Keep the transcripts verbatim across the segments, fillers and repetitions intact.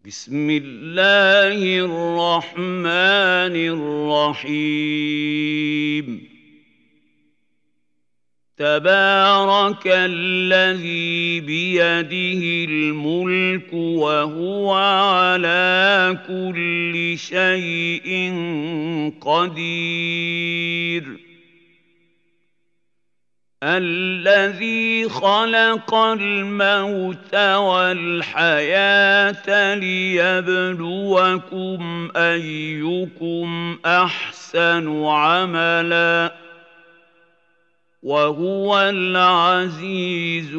بسم الله الرحمن الرحيم تبارك الذي بيده الملك وهو على كل شيء قدير الذي خلق الموت والحياة ليبلوكم أيكم أحسن عملا وهو العزيز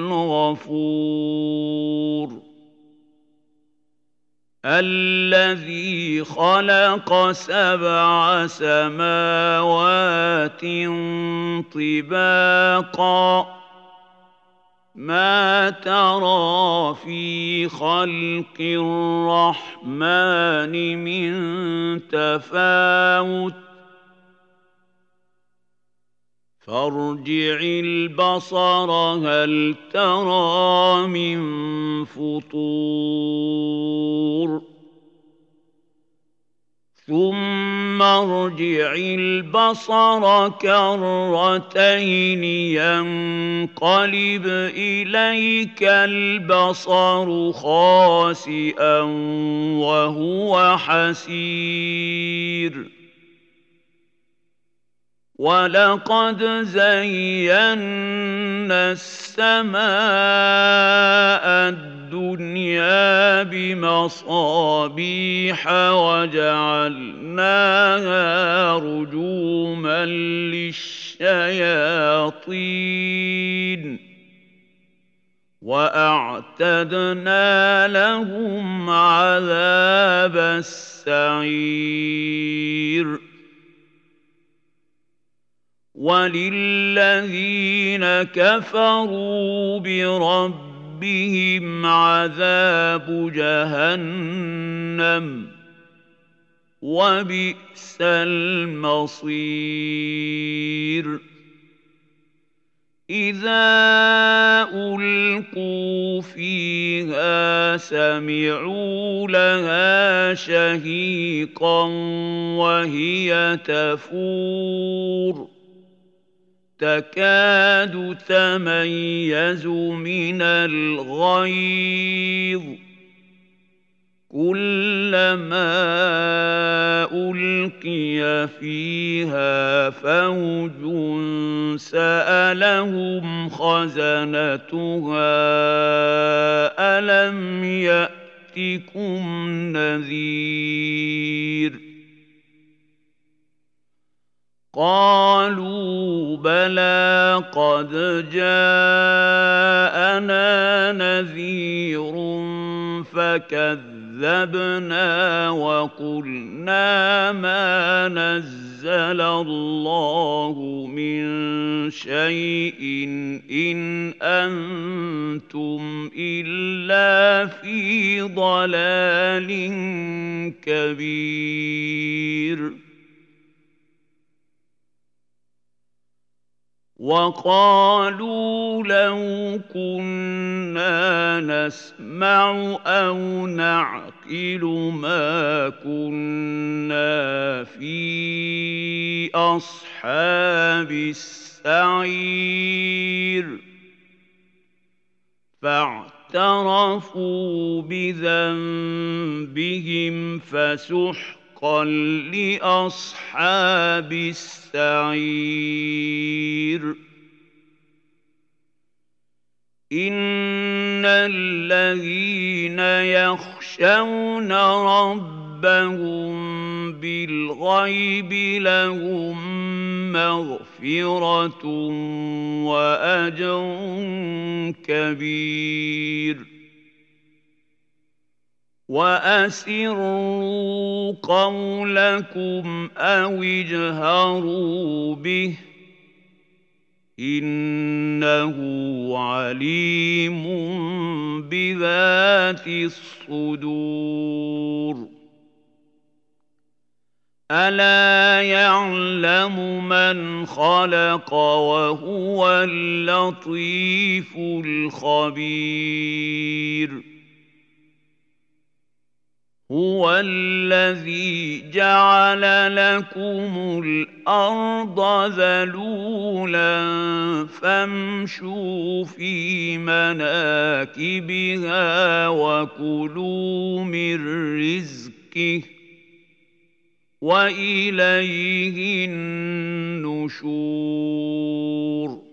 الغفور الذي خلق سبع سماوات طباقا ما ترى في خلق الرحمن من تفاوت فارجع البصر هل ترى من فطور ثم ارجع البصر كرتين ينقلب إليك البصر خاسئا وهو حسير ولقد زينا السماء الدنيا بمصابيح وجعلناها رجوما للشياطين وأعتدنا لهم عذاب السعير وللذين كفروا بربهم عذاب جهنم وبئس المصير إذا ألقوا فيها سمعوا لها شهيقا وهي تفور تكاد تميز من الغيظ كلما ألقي فيها فوج سألهم خزنتها ألم يأتكم نذير قالوا بلى قد جاءنا نذير فكذبنا وقلنا ما نزل الله من شيء إن أنتم إلا في ضلال كبير وقالوا لو كنا نسمع أو نعقل ما كنا في أصحاب السعير فاعترفوا بذنبهم فسحقا لأصحاب السعير إن الذين يخشون ربهم بالغيب لهم مغفرة وأجر كبير وأسروا قولكم أو اجهروا به إنه عليم بذات الصدور ألا يعلم من خلق وهو اللطيف الخبير هُوَ الَّذِي جَعَلَ لَكُمُ الْأَرْضَ ذَلُولًا فَامْشُوا فِي مَنَاكِبِهَا وَكُلُوا مِن رِّزْقِهِ ۖ وَإِلَيْهِ النُّشُورُ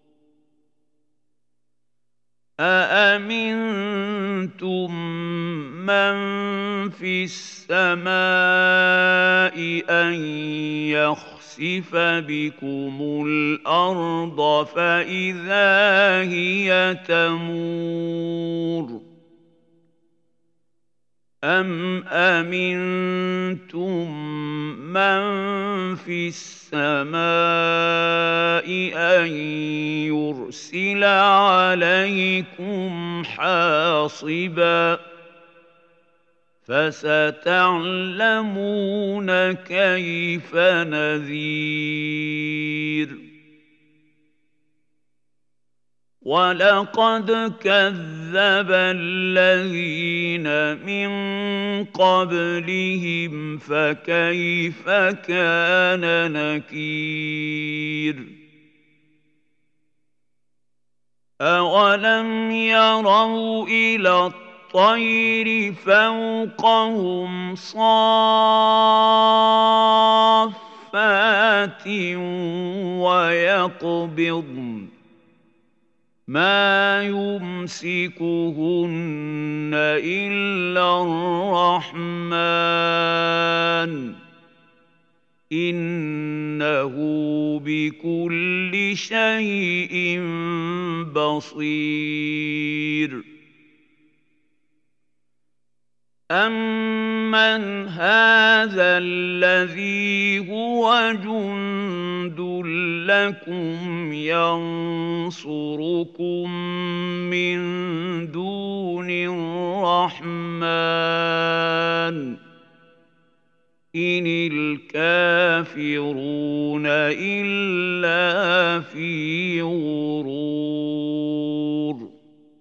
أَأَمِنتُم مَّن فِي السَّمَاءِ أَن يَخْسِفَ بِكُمُ الْأَرْضَ فَإِذَا هِيَ تَمُورُ أَمْ أَمِنتُم مَّن فِي السَّمَاءِ أَن يُرْسِلَ عَلَيْكُمْ حَاصِبًا ۖ فَسَتَعْلَمُونَ كَيْفَ نَذِيرِ وَلَقَدْ كَذَّبَ الَّذِينَ مِن قَبْلِهِمْ فَكَيْفَ كَانَ نَكِيرِ أَوَلَمْ يَرَوْا إِلَى الطَّيْرِ فَوْقَهُمْ صَافَّاتٍ وَيَقْبِضْنَ مَا يُمْسِكُهُنَّ إِلَّا الرَّحْمَٰنُ ۚ إِنَّهُ بِكُلِّ شَيْءٍ بَصِيرٌ أَمَّنْ هَٰذَا الَّذِي هُوَ جُندٌ لَّكُمْ يَنصُرُكُم مِّن دُونِ الرَّحْمَٰنِ ۚ إِنِ الْكَافِرُونَ إِلَّا فِي غُرُورٍ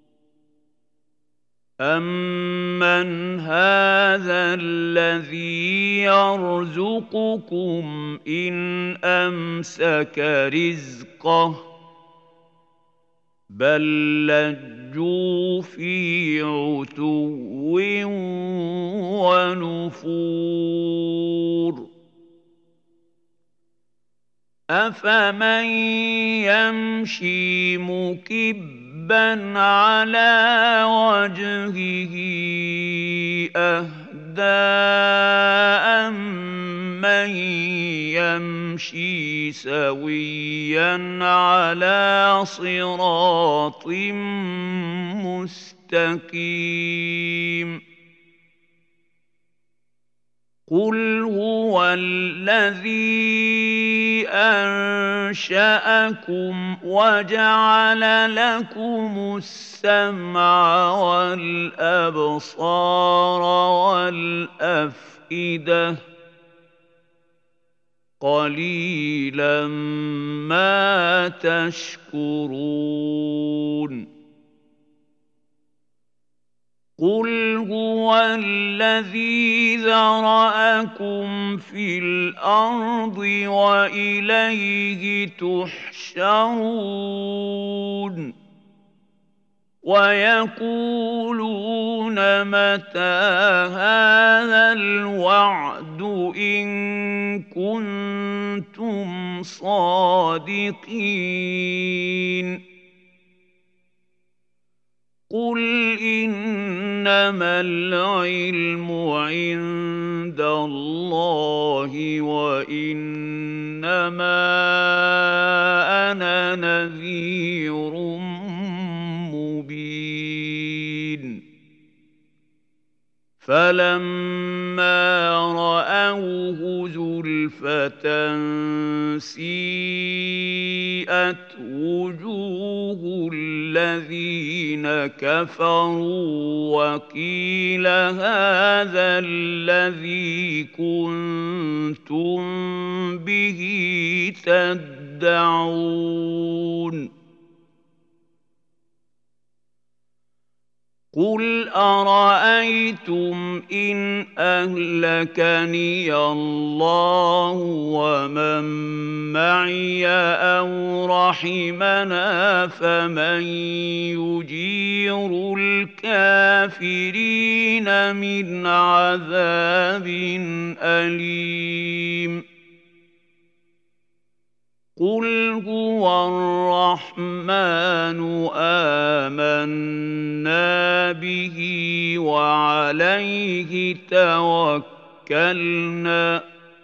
أَمَّنْ هَٰذَا الَّذِي يَرْزُقُكُمْ إِنْ أَمْسَكَ رِزْقَهُ ۚ بَل لَّجُّوا فِي عُتُوٍّ وَنُفُورٍ أَفَمَن يَمْشِي مُكِبًّا عَلَىٰ وَجْهِهِ أَهْدَىٰ أَمَّن يَمْشِي سَوِيًّا عَلَىٰ صِرَاطٍ مُّسْتَقِيمٍ قُلْ هُوَ الَّذِي أَنشَأَكُمْ وَجَعَلَ لَكُمُ السَّمْعَ وَالْأَبْصَارَ وَالْأَفْئِدَةَ ۖ قَلِيلًا مَّا تَشْكُرُونَ قُلْ هُوَ الَّذِي ذَرَأَكُمْ فِي الْأَرْضِ وَإِلَيْهِ تُحْشَرُونَ وَيَقُولُونَ مَتَىٰ هَٰذَا الْوَعْدُ إِن كُنتُمْ صَادِقِينَ قُلْ إِنَّمَا الْعِلْمُ عِندَ اللَّهِ وَإِنَّمَا أَنَا نَذِيرٌ مُّبِينٌ فَلَمَّا رَأَوْهُ زُلْفَةً سِيئَتْ وُجُوهُ الَّذِينَ كَفَرُوا وَقِيلَ هَٰذَا الَّذِي كُنتُم بِهِ تَدَّعُونَ. قُلْ أَرَأَيْتُمْ إِنْ أَهْلَكَنِيَ اللَّهُ وَمَن مَّعِيَ أَوْ رَحِمَنَا فَمَن يُجِيرُ الْكَافِرِينَ مِنْ عَذَابٍ أَلِيمٍ قُلْ هُوَ الرَّحْمَٰنُ آمَنَّا بِهِ وَعَلَيْهِ تَوَكَّلْنَا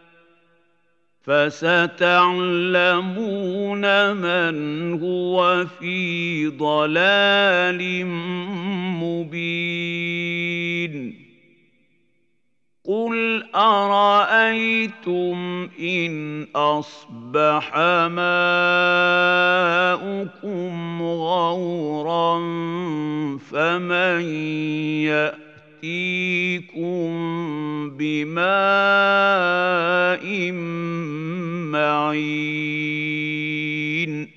فَسَتَعْلَمُونَ مَنْ هُوَ فِي ضَلَالٍ مُّبِينٍ قُلْ أَرَأَيْتُمْ إِنْ أَصْبَحَ مَاؤُكُمْ غَوْرًا فَمَن يَأْتِيكُم بِمَاءٍ مَّعِينٍ